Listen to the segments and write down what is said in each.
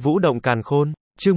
Vũ động càn khôn, chương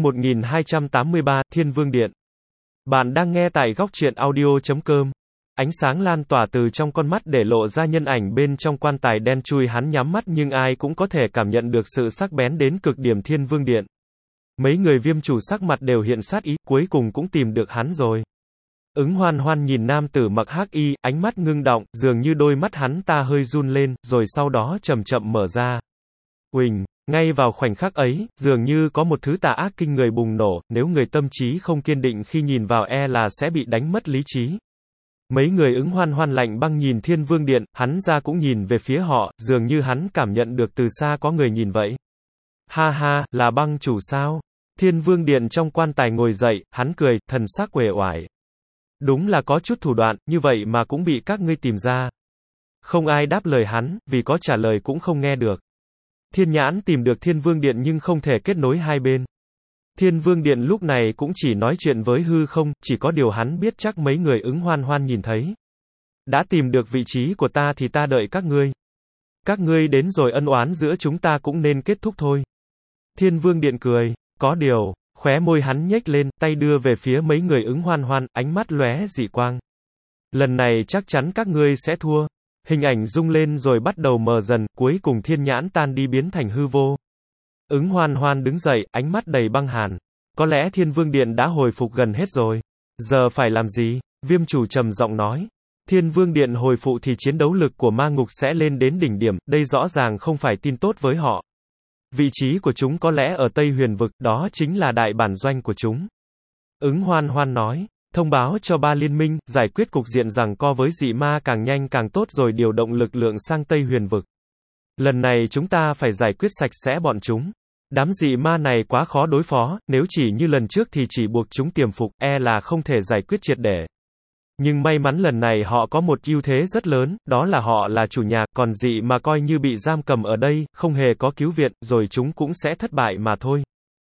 1283, Thiên Vương Điện. Bạn đang nghe tại góc truyện audio.com. Ánh sáng lan tỏa từ trong con mắt để lộ ra nhân ảnh bên trong quan tài đen thui, hắn nhắm mắt nhưng ai cũng có thể cảm nhận được sự sắc bén đến cực điểm Thiên Vương Điện. Mấy người Viêm chủ sắc mặt đều hiện sát ý, cuối cùng cũng tìm được hắn rồi. Ứng Hoan Hoan nhìn nam tử mặc hắc y, ánh mắt ngưng động, dường như đôi mắt hắn ta hơi run lên, rồi sau đó chậm chậm mở ra. Uỳnh, ngay vào khoảnh khắc ấy, dường như có một thứ tà ác kinh người bùng nổ, nếu người tâm trí không kiên định khi nhìn vào là sẽ bị đánh mất lý trí. Mấy người Ứng Hoan Hoan lạnh băng nhìn Thiên Vương Điện, hắn ra cũng nhìn về phía họ, dường như hắn cảm nhận được từ xa có người nhìn vậy. Ha ha, là băng chủ sao? Thiên Vương Điện trong quan tài ngồi dậy, hắn cười, thần sắc uể oải. Đúng là có chút thủ đoạn, như vậy mà cũng bị các ngươi tìm ra. Không ai đáp lời hắn, vì có trả lời cũng không nghe được. Thiên Nhãn tìm được Thiên Vương Điện nhưng không thể kết nối hai bên. Thiên Vương Điện lúc này cũng chỉ nói chuyện với hư không, chỉ có điều hắn biết chắc mấy người Ứng Hoan Hoan nhìn thấy. Đã tìm được vị trí của ta thì ta đợi các ngươi. Các ngươi đến rồi ân oán giữa chúng ta cũng nên kết thúc thôi. Thiên Vương Điện cười, có điều, khóe môi hắn nhếch lên, tay đưa về phía mấy người Ứng Hoan Hoan, ánh mắt lóe dị quang. Lần này chắc chắn các ngươi sẽ thua. Hình ảnh rung lên rồi bắt đầu mờ dần, cuối cùng Thiên Nhãn tan đi biến thành hư vô. Ứng Hoan Hoan đứng dậy, ánh mắt đầy băng hàn. Có lẽ Thiên Vương Điện đã hồi phục gần hết rồi. Giờ phải làm gì? Viêm chủ trầm giọng nói. Thiên Vương Điện hồi phục thì chiến đấu lực của ma ngục sẽ lên đến đỉnh điểm, đây rõ ràng không phải tin tốt với họ. Vị trí của chúng có lẽ ở Tây Huyền Vực, đó chính là đại bản doanh của chúng. Ứng Hoan Hoan nói. Thông báo cho ba liên minh, giải quyết cục diện giằng co với dị ma càng nhanh càng tốt rồi điều động lực lượng sang Tây Huyền Vực. Lần này chúng ta phải giải quyết sạch sẽ bọn chúng. Đám dị ma này quá khó đối phó, nếu chỉ như lần trước thì chỉ buộc chúng tiềm phục, là không thể giải quyết triệt để. Nhưng may mắn lần này họ có một ưu thế rất lớn, đó là họ là chủ nhà, còn dị ma coi như bị giam cầm ở đây, không hề có cứu viện, rồi chúng cũng sẽ thất bại mà thôi.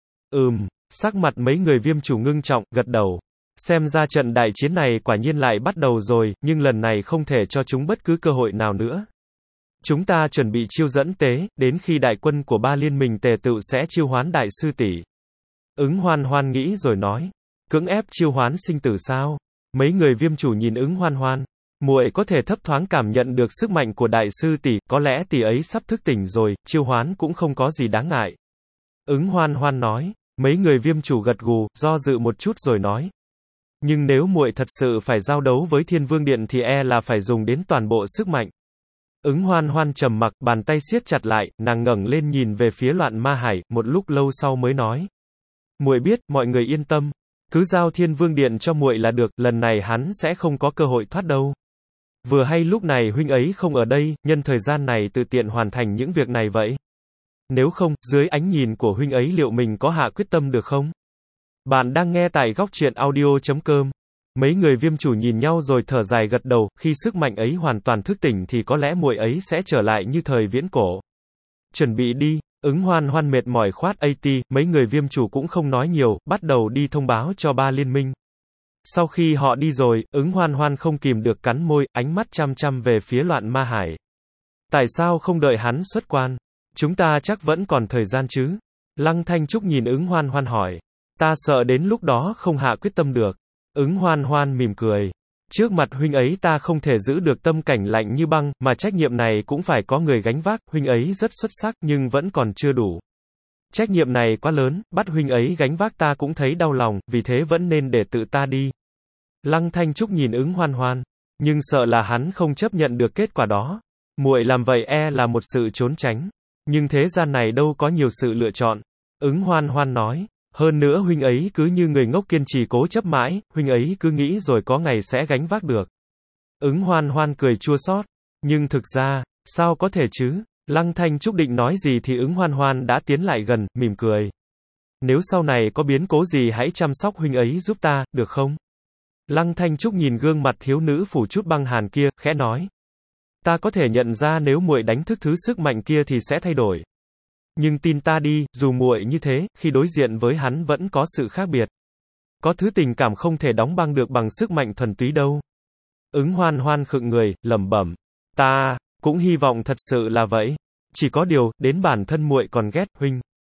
Sắc mặt mấy người Viêm chủ ngưng trọng, gật đầu. Xem ra trận đại chiến này quả nhiên lại bắt đầu rồi, nhưng lần này không thể cho chúng bất cứ cơ hội nào nữa. Chúng ta chuẩn bị chiêu dẫn tế, đến khi đại quân của ba liên minh tề tựu sẽ chiêu hoán đại sư tỷ. Ứng Hoan Hoan nghĩ rồi nói. Cưỡng ép chiêu hoán sinh tử sao? Mấy người Viêm chủ nhìn Ứng Hoan Hoan. Muội có thể thấp thoáng cảm nhận được sức mạnh của đại sư tỷ, có lẽ tỷ ấy sắp thức tỉnh rồi, chiêu hoán cũng không có gì đáng ngại. Ứng Hoan Hoan nói. Mấy người Viêm chủ gật gù, do dự một chút rồi nói. Nhưng nếu muội thật sự phải giao đấu với Thiên Vương Điện thì là phải dùng đến toàn bộ sức mạnh. Ứng Hoan Hoan trầm mặc, bàn tay siết chặt lại, nàng ngẩng lên nhìn về phía Loạn Ma Hải, một lúc lâu sau mới nói. Muội biết, mọi người yên tâm. Cứ giao Thiên Vương Điện cho muội là được, lần này hắn sẽ không có cơ hội thoát đâu. Vừa hay lúc này huynh ấy không ở đây, nhân thời gian này tự tiện hoàn thành những việc này vậy. Nếu không, dưới ánh nhìn của huynh ấy liệu mình có hạ quyết tâm được không? Bạn đang nghe tại góc truyện audio.com. Mấy người Viêm chủ nhìn nhau rồi thở dài gật đầu, khi sức mạnh ấy hoàn toàn thức tỉnh thì có lẽ muội ấy sẽ trở lại như thời viễn cổ. Chuẩn bị đi. Ứng Hoan Hoan mệt mỏi khoát mấy người Viêm chủ cũng không nói nhiều, bắt đầu đi thông báo cho ba liên minh. Sau khi họ đi rồi, Ứng Hoan Hoan không kìm được cắn môi, ánh mắt chăm chăm về phía Loạn Ma Hải. Tại sao không đợi hắn xuất quan? Chúng ta chắc vẫn còn thời gian chứ? Lăng Thanh Trúc nhìn Ứng Hoan Hoan hỏi. Ta sợ đến lúc đó không hạ quyết tâm được. Ứng Hoan Hoan mỉm cười. Trước mặt huynh ấy ta không thể giữ được tâm cảnh lạnh như băng, mà trách nhiệm này cũng phải có người gánh vác, huynh ấy rất xuất sắc nhưng vẫn còn chưa đủ. Trách nhiệm này quá lớn, bắt huynh ấy gánh vác ta cũng thấy đau lòng, vì thế vẫn nên để tự ta đi. Lăng Thanh Trúc nhìn Ứng Hoan Hoan. Nhưng sợ là hắn không chấp nhận được kết quả đó. Muội làm vậy là một sự trốn tránh. Nhưng thế gian này đâu có nhiều sự lựa chọn. Ứng Hoan Hoan nói. Hơn nữa huynh ấy cứ như người ngốc kiên trì cố chấp mãi, huynh ấy cứ nghĩ rồi có ngày sẽ gánh vác được. Ứng Hoan Hoan cười chua xót. Nhưng thực ra, sao có thể chứ? Lăng Thanh Trúc định nói gì thì Ứng Hoan Hoan đã tiến lại gần, mỉm cười. Nếu sau này có biến cố gì hãy chăm sóc huynh ấy giúp ta, được không? Lăng Thanh Trúc nhìn gương mặt thiếu nữ phủ chút băng hàn kia, khẽ nói. Ta có thể nhận ra nếu muội đánh thức thứ sức mạnh kia thì sẽ thay đổi. Nhưng tin ta đi, dù muội như thế, khi đối diện với hắn vẫn có sự khác biệt. Có thứ tình cảm không thể đóng băng được bằng sức mạnh thuần túy đâu. Ứng Hoan Hoan khựng người, lẩm bẩm. Ta cũng hy vọng thật sự là vậy. Chỉ có điều, đến bản thân muội còn ghét huynh.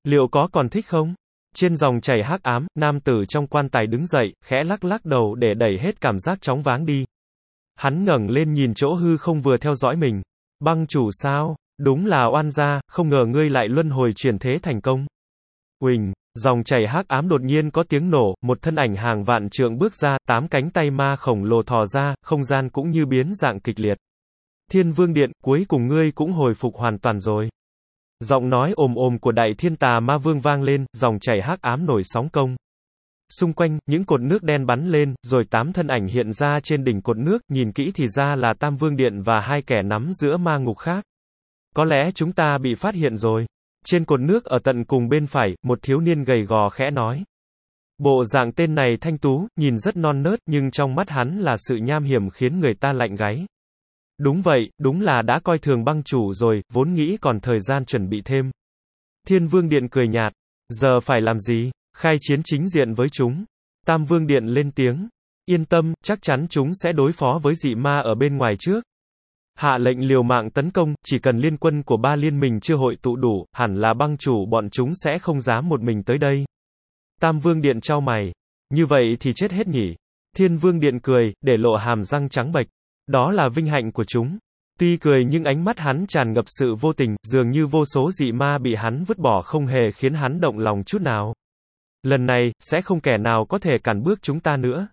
Liệu có còn thích không? Trên dòng chảy hắc ám, nam tử trong quan tài đứng dậy, khẽ lắc lắc đầu để đẩy hết cảm giác chóng váng đi. Hắn ngẩng lên nhìn chỗ hư không vừa theo dõi mình. Băng chủ sao? Đúng là oan gia, không ngờ ngươi lại luân hồi chuyển thế thành công. Uỳnh, dòng chảy hắc ám đột nhiên có tiếng nổ, một thân ảnh hàng vạn trượng bước ra, 8 cánh tay ma khổng lồ thò ra, không gian cũng như biến dạng kịch liệt. Thiên Vương Điện, cuối cùng ngươi cũng hồi phục hoàn toàn rồi. Giọng nói ồm ồm của Đại Thiên Tà Ma Vương vang lên, dòng chảy hắc ám nổi sóng công. Xung quanh, những cột nước đen bắn lên, rồi 8 thân ảnh hiện ra trên đỉnh cột nước, nhìn kỹ thì ra là Tam Vương Điện và 2 kẻ nắm giữa ma ngục khác. Có lẽ chúng ta bị phát hiện rồi. Trên cột nước ở tận cùng bên phải, một thiếu niên gầy gò khẽ nói. Bộ dạng tên này thanh tú, nhìn rất non nớt, nhưng trong mắt hắn là sự nham hiểm khiến người ta lạnh gáy. Đúng vậy, đúng là đã coi thường băng chủ rồi, vốn nghĩ còn thời gian chuẩn bị thêm. Thiên Vương Điện cười nhạt. Giờ phải làm gì? Khai chiến chính diện với chúng. Tam Vương Điện lên tiếng. Yên tâm, chắc chắn chúng sẽ đối phó với dị ma ở bên ngoài trước. Hạ lệnh liều mạng tấn công, chỉ cần liên quân của 3 liên minh chưa hội tụ đủ, hẳn là băng chủ bọn chúng sẽ không dám một mình tới đây. Tam Vương Điện chau mày. Như vậy thì chết hết nhỉ? Thiên Vương Điện cười, để lộ hàm răng trắng bệch. Đó là vinh hạnh của chúng. Tuy cười nhưng ánh mắt hắn tràn ngập sự vô tình, dường như vô số dị ma bị hắn vứt bỏ không hề khiến hắn động lòng chút nào. Lần này, sẽ không kẻ nào có thể cản bước chúng ta nữa.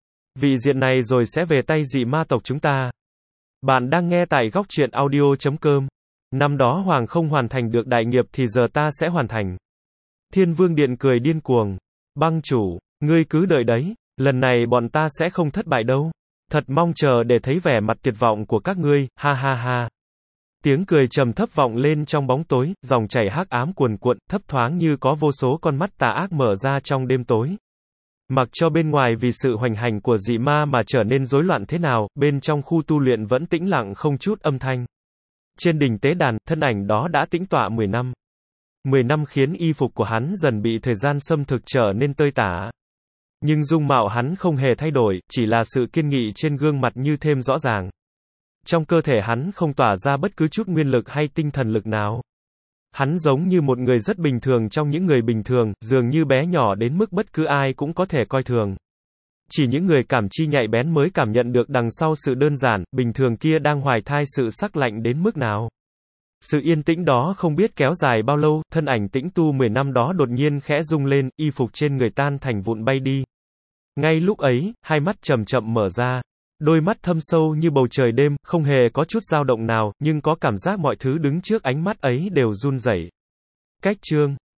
Vị diện này rồi sẽ về tay dị ma tộc chúng ta. Bạn đang nghe tại góc truyện audio.com. Năm đó Hoàng không hoàn thành được đại nghiệp thì giờ ta sẽ hoàn thành. Thiên Vương Điện cười điên cuồng. Băng chủ, ngươi cứ đợi đấy, lần này bọn ta sẽ không thất bại đâu. Thật mong chờ để thấy vẻ mặt tuyệt vọng của các ngươi, ha ha ha. Tiếng cười trầm thấp vọng lên trong bóng tối, dòng chảy hắc ám cuồn cuộn, thấp thoáng như có vô số con mắt tà ác mở ra trong đêm tối. Mặc cho bên ngoài vì sự hoành hành của dị ma mà trở nên rối loạn thế nào, bên trong khu tu luyện vẫn tĩnh lặng không chút âm thanh. Trên đỉnh tế đàn, thân ảnh đó đã tĩnh tọa 10 năm. 10 năm khiến y phục của hắn dần bị thời gian xâm thực trở nên tơi tả. Nhưng dung mạo hắn không hề thay đổi, chỉ là sự kiên nghị trên gương mặt như thêm rõ ràng. Trong cơ thể hắn không tỏa ra bất cứ chút nguyên lực hay tinh thần lực nào. Hắn giống như một người rất bình thường trong những người bình thường, dường như bé nhỏ đến mức bất cứ ai cũng có thể coi thường. Chỉ những người cảm chi nhạy bén mới cảm nhận được đằng sau sự đơn giản, bình thường kia đang hoài thai sự sắc lạnh đến mức nào. Sự yên tĩnh đó không biết kéo dài bao lâu, thân ảnh tĩnh tu 10 năm đó đột nhiên khẽ rung lên, y phục trên người tan thành vụn bay đi. Ngay lúc ấy, hai mắt chậm chậm mở ra. Đôi mắt thâm sâu như bầu trời đêm, không hề có chút dao động nào, nhưng có cảm giác mọi thứ đứng trước ánh mắt ấy đều run rẩy. Cách chương